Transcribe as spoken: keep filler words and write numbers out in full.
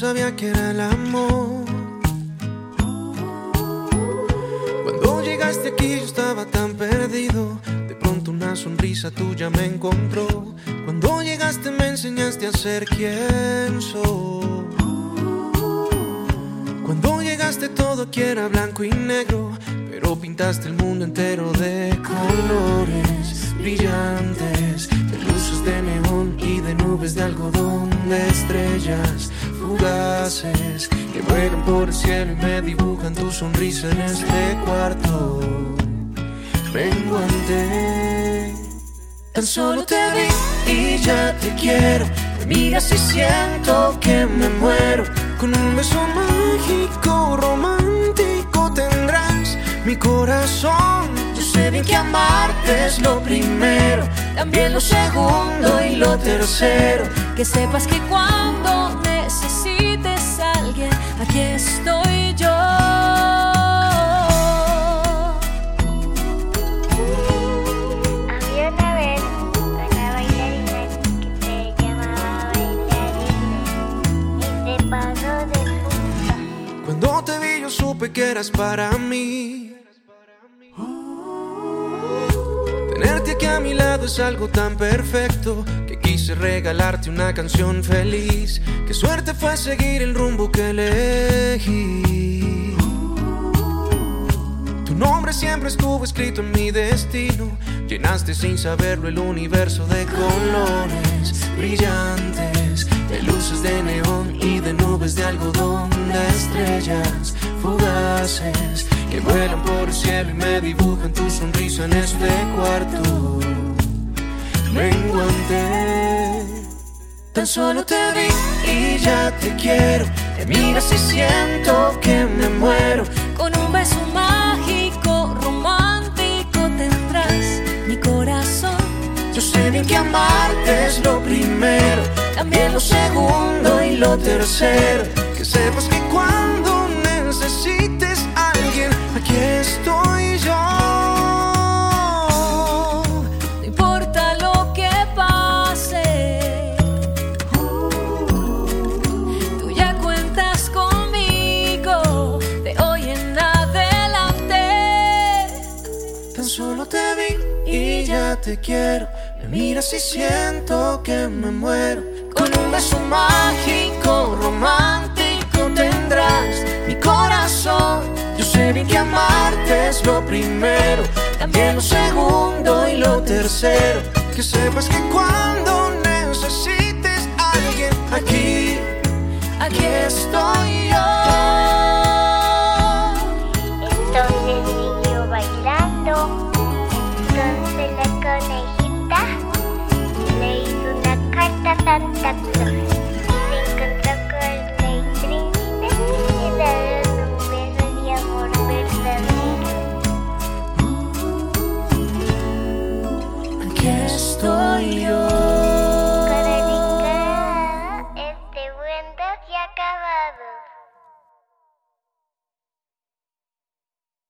sabía que era el amor. Cuando llegaste aquí yo estaba tan perdido. De pronto una sonrisa tuya me encontró. Cuando llegaste me enseñaste a ser quien soy. Cuando llegaste todo aquí era blanco y negro, pero pintaste el mundo entero de colores brillantes, de luces de neón y de nubes de algodón, de estrellas fugaces que vuelan por el cielo y me dibujan tu sonrisa en este cuarto menguante. Tan solo te vi y ya te quiero. Me miras y siento que me muero. Con un beso mágico, romántico tendrás mi corazón. Yo sé bien que amarte es lo primero, también lo segundo y lo tercero. Que sepas que cuando necesites a alguien, aquí estoy yo. Había una vez una bailarina que se llamaba Bailarina y se pasó de punta. Cuando te vi yo supe que eras para mí. Tenerte aquí a mi lado es algo tan perfecto que quise regalarte una canción feliz. Qué suerte fue seguir el rumbo que elegí. Tu nombre siempre estuvo escrito en mi destino. Llenaste sin saberlo el universo de colores brillantes, de luces de neón y de nubes de algodón, de estrellas fugaces que vuelan por el cielo y me dibujan tu sonrisa en este cuarto menguante. Tan solo te vi y ya te quiero. Me miras y siento que me muero. Con un beso mágico, romántico tendrás mi corazón. Yo sé bien que amarte es lo primero, también lo segundo y lo tercero. Que sepas que cuando necesites a alguien, aquí estoy yo. No importa lo que pase, tú ya cuentas conmigo de hoy en adelante. Tan solo te vi y ya te quiero. Me miras y siento que me muero. Con un beso mágico, romántico tendrás mi corazón. Yo sé bien que amarte es lo primero, también lo segundo y lo tercero. Que sepas que cuando necesites a alguien, aquí, aquí estoy yo. Entonces siguió bailando. Entonces la conejita le hizo una carta a Santa Claus.